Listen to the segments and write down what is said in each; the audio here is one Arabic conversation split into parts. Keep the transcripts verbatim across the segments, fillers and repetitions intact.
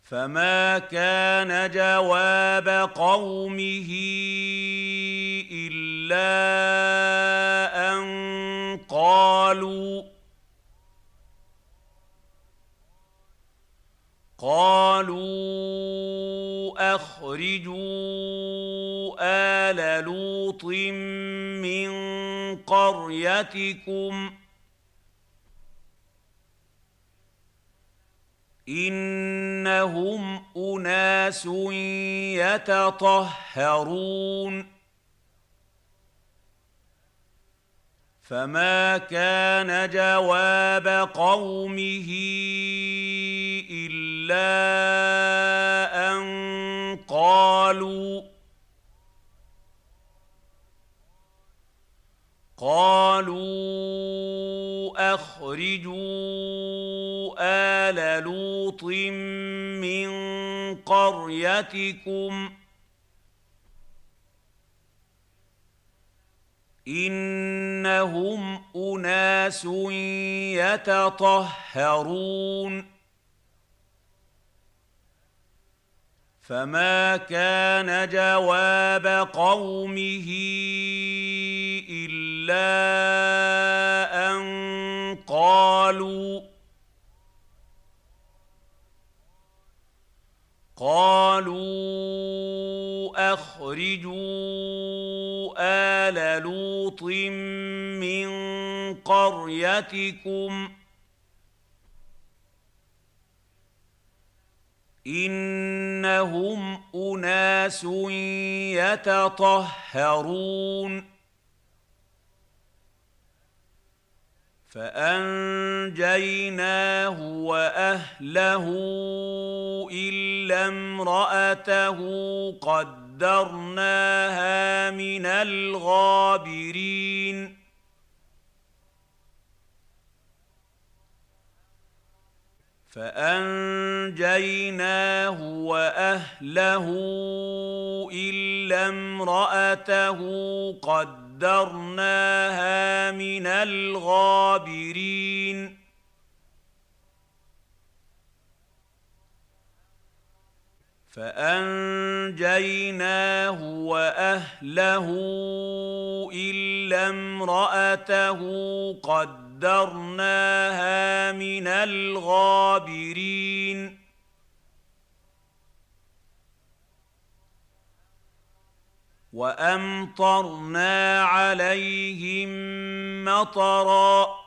فما كان جواب قومه إلا أن قالوا قالوا أخرجوا آل لوط من قريتكم إنهم أناس يتطهرون فما كان جواب قومه إلا أن قالوا قالوا أخرجوا آل لوط من قريتكم إنهم أناس يتطهرون فما كان جواب قومه إلا أن قالوا قالوا أخرجوا آل لوط من قريتكم إنهم أناس يتطهرون فأنجيناه وأهله إلا امرأته قدرناها من الغابرين فأنجيناه وأهله إلا امرأته قدرناها من الغابرين فأنجيناه وأهله إلا امرأته قدرناها من الغابرين وأمطرنا عليهم مطرًا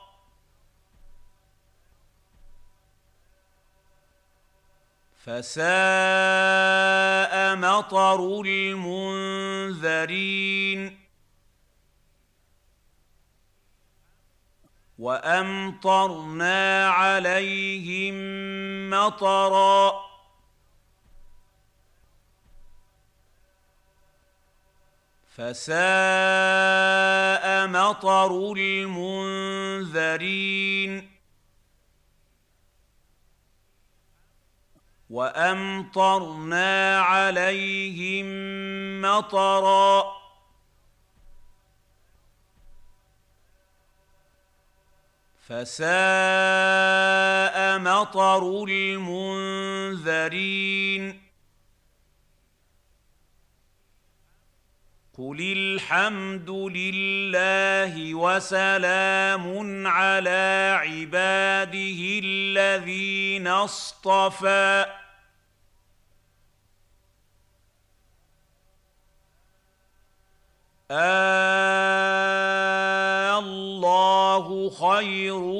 فساء مطر المنذرين وأمطرنا عليهم مطرًا فساء مطر المنذرين وأمطرنا عليهم مطرًا فساء مطر المنذرين قل الحمد لله وسلام على عباده الذين اصطفى آلله خير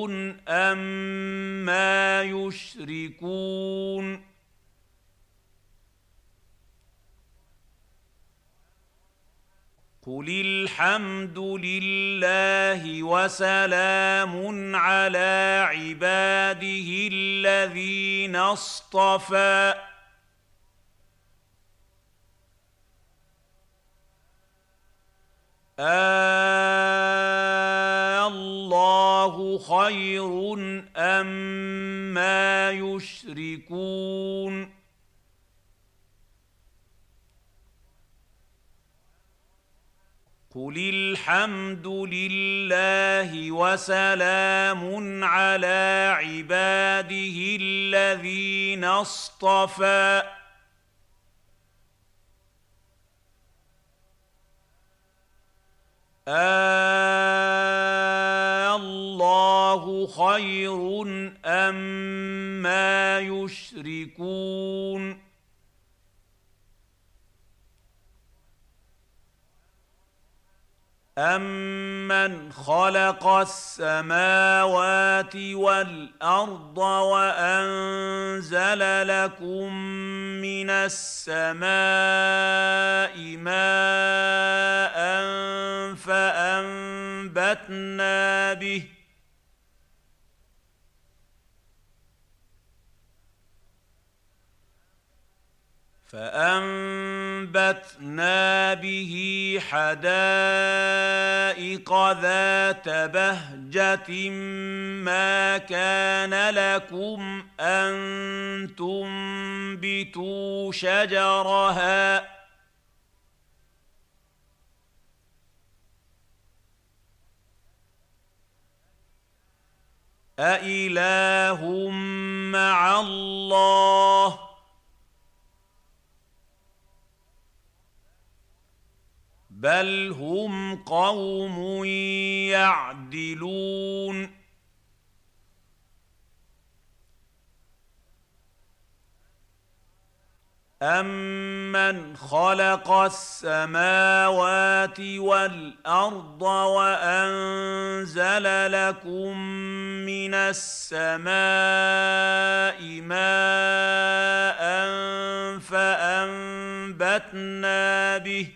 أما يشركون قل الحمد لله وسلام على عباده الذين اصطفى آلله خير أما يشركون قل الحمد لله وسلام على عباده الذين اصطفى آلله خير أما يشركون أَمَّنْ خَلَقَ السَّمَاوَاتِ وَالْأَرْضَ وَأَنزَلَ لَكُم مِّنَ السَّمَاءِ مَاءً فَأَنبَتْنَا بِهِ فأنبتنا به حدائق ذات بهجة ما كان لكم أن تنبتوا شجرها أإله مع الله بل هم قوم يعدلون أَمَّنْ خَلَقَ السَّمَاوَاتِ وَالْأَرْضَ وَأَنزَلَ لَكُم مِّنَ السَّمَاءِ مَاءً فَأَنبَتْنَا بِهِ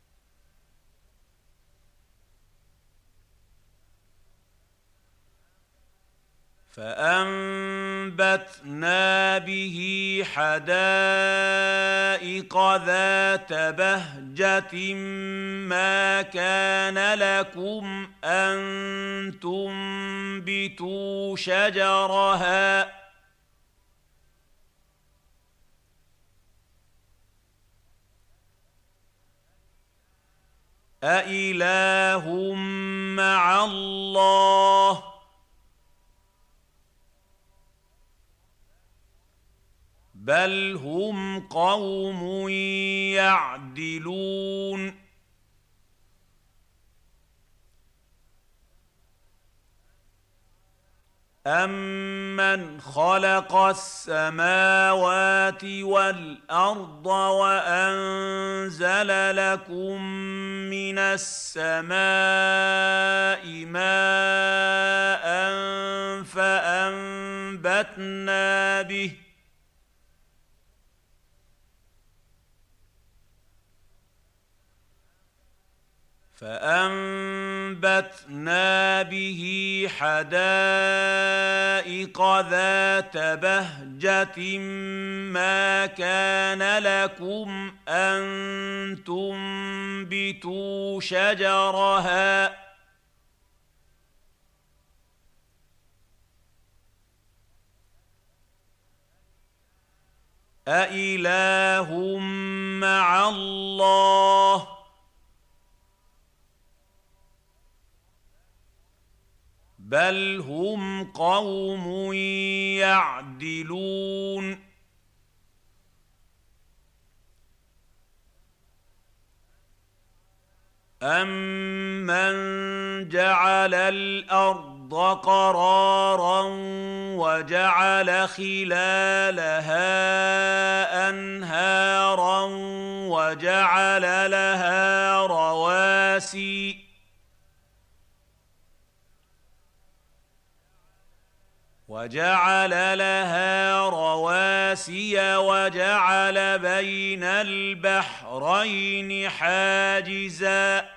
فأنبتنا به حدائق ذات بهجة ما كان لكم أن تنبتوا شجرها أإله مع الله بل هم قوم يعدلون أَمَّنْ خَلَقَ السَّمَاوَاتِ وَالْأَرْضَ وَأَنزَلَ لَكُم مِّنَ السَّمَاءِ مَاءً فَأَنبَتْنَا بِهِ فأنبتنا به حدائق ذات بهجة ما كان لكم أن تنبتوا شجرها أإله مع الله بل هم قوم يعدلون أَمَّنْ جَعَلَ الْأَرْضَ قَرَارًا وَجَعَلَ خِلَالَهَا أَنْهَارًا وَجَعَلَ لَهَا رَوَاسِيَ وَجَعَلَ لَهَا رَوَاسِيَ وَجَعَلَ بَيْنَ الْبَحْرَيْنِ حَاجِزًا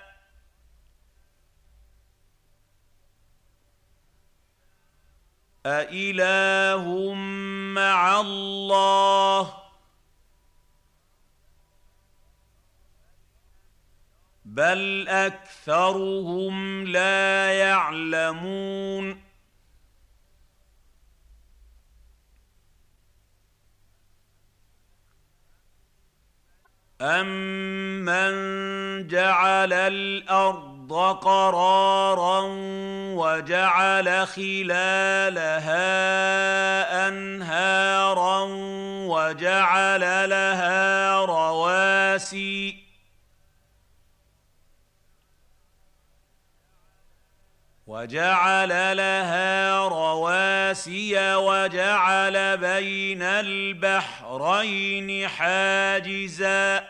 أإله مع الله بل أكثرهم لا يعلمون أَمَّنْ جعل الأرض قرارا وجعل خلالها أنهارا وجعل لها رواسي وجعل لها رواسي وجعل بين البحرين حاجزا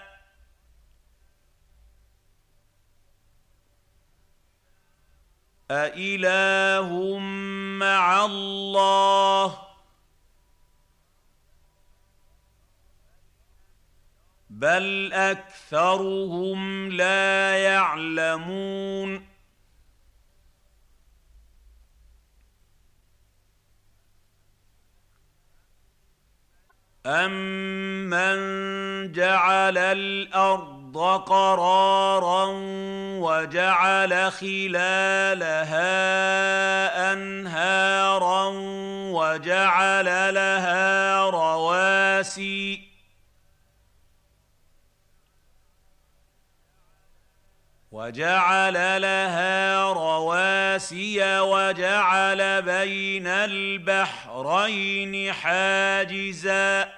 أإله مع الله بل أكثرهم لا يعلمون أَمَّنْ جَعَلَ الْأَرْضَ قَرَارًا وَجَعَلَ خِلَالَهَا أَنْهَارًا وَجَعَلَ لَهَا رَوَاسِيَ وَجَعَلَ لَهَا رَوَاسِيَ وَجَعَلَ بَيْنَ الْبَحْرَيْنِ حَاجِزًا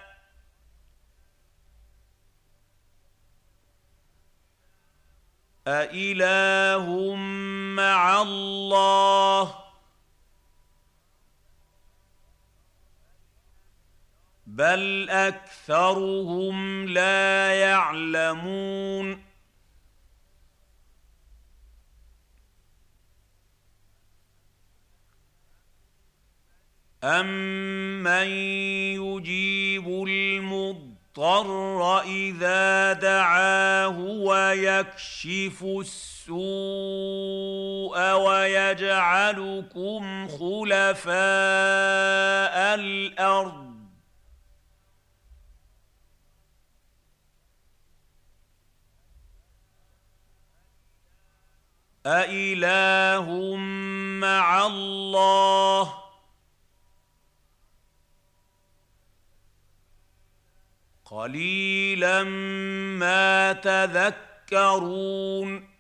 أإله مع الله بل أكثرهم لا يعلمون أَمَّن يُجِيبُ الْمُضْطَرَّ إِذَا دَعَاهُ وَيَكْشِفُ السُّوءَ وَيَجْعَلُكُمْ خُلَفَاءَ الْأَرْضِ أإله مع الله قليلا ما تذكرون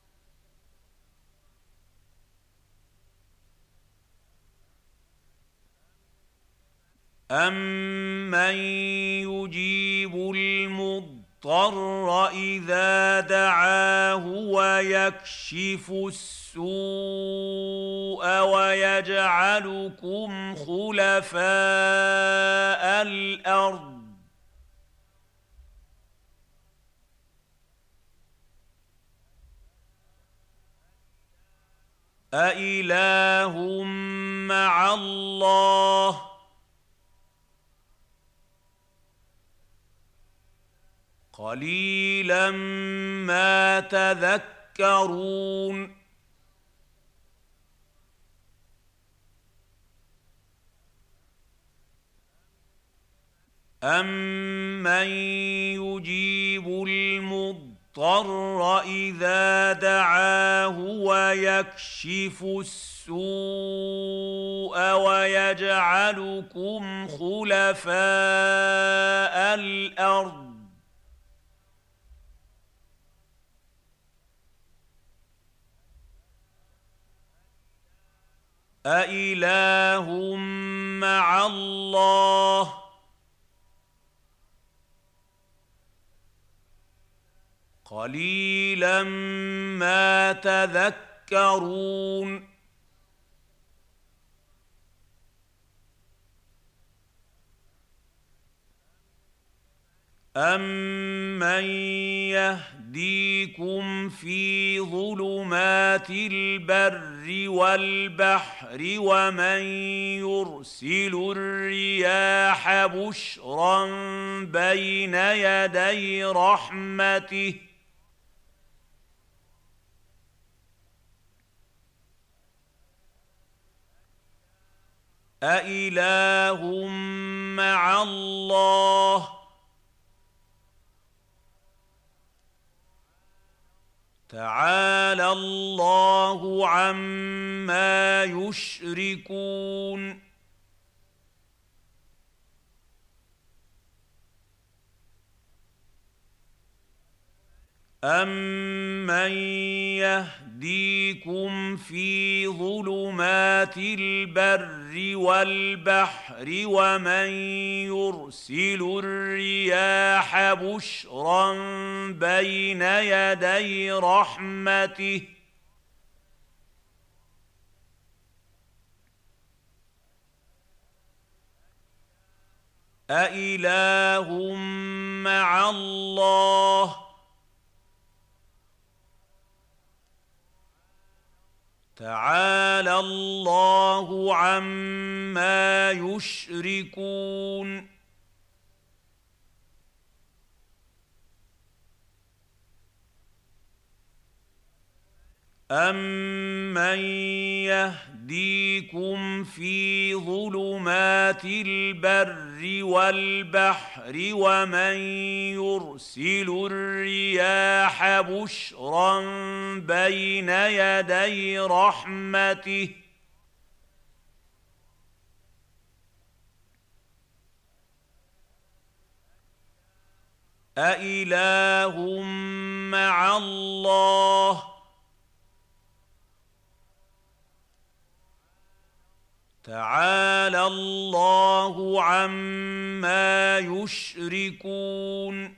أَمَّن يُجِيبُ الْمُضْطَرَّ إِذَا دَعَاهُ وَيَكْشِفُ السُّوءَ وَيَجْعَلُكُمْ خُلَفَاءَ الْأَرْضِ أإله مع الله قليلا ما تذكرون أَمَّن يُجِيبُ الْمُضْطَرَّ إِذَا دَعَاهُ وَيَكْشِفُ السُّوءَ وَيَجْعَلُكُمْ خُلَفَاءَ الْأَرْضِ أإله مع الله قليلا ما تذكرون أَمَّن يَهْدِيكُمْ فِي ظُلُمَاتِ الْبَرِّ وَالْبَحْرِ وَمَن يُرْسِلُ الرِّيَاحَ بُشْرًا بَيْنَ يَدَيْ رَحْمَتِهِ أإله مع الله تعالى الله عما يشركون أَمَّن يَهْدِيكُمْ فِي ظُلُمَاتِ الْبَرِّ وَالْبَحْرِ وَمَن يُرْسِلُ الرِّيَاحَ بُشْرًا بَيْنَ يَدَيْ رَحْمَتِهِ ۗ أَإِلَٰهٌ مَّعَ اللَّهِ ۚ تَعَالَى اللَّهُ عَمَّا يُشْرِكُونَ أَمَّن يَهْدِيكُمْ فِي ظُلُمَاتِ الْبَرِّ وَالْبَحْرِ وَمَن يُرْسِلُ الرِّيَاحَ بُشْرًا بَيْنَ يَدَيْ رَحْمَتِهِ ۗ أَإِلَٰهٌ مَّعَ اللَّهِ ۚ تَعَالَى اللَّهُ عَمَّا يُشْرِكُونَ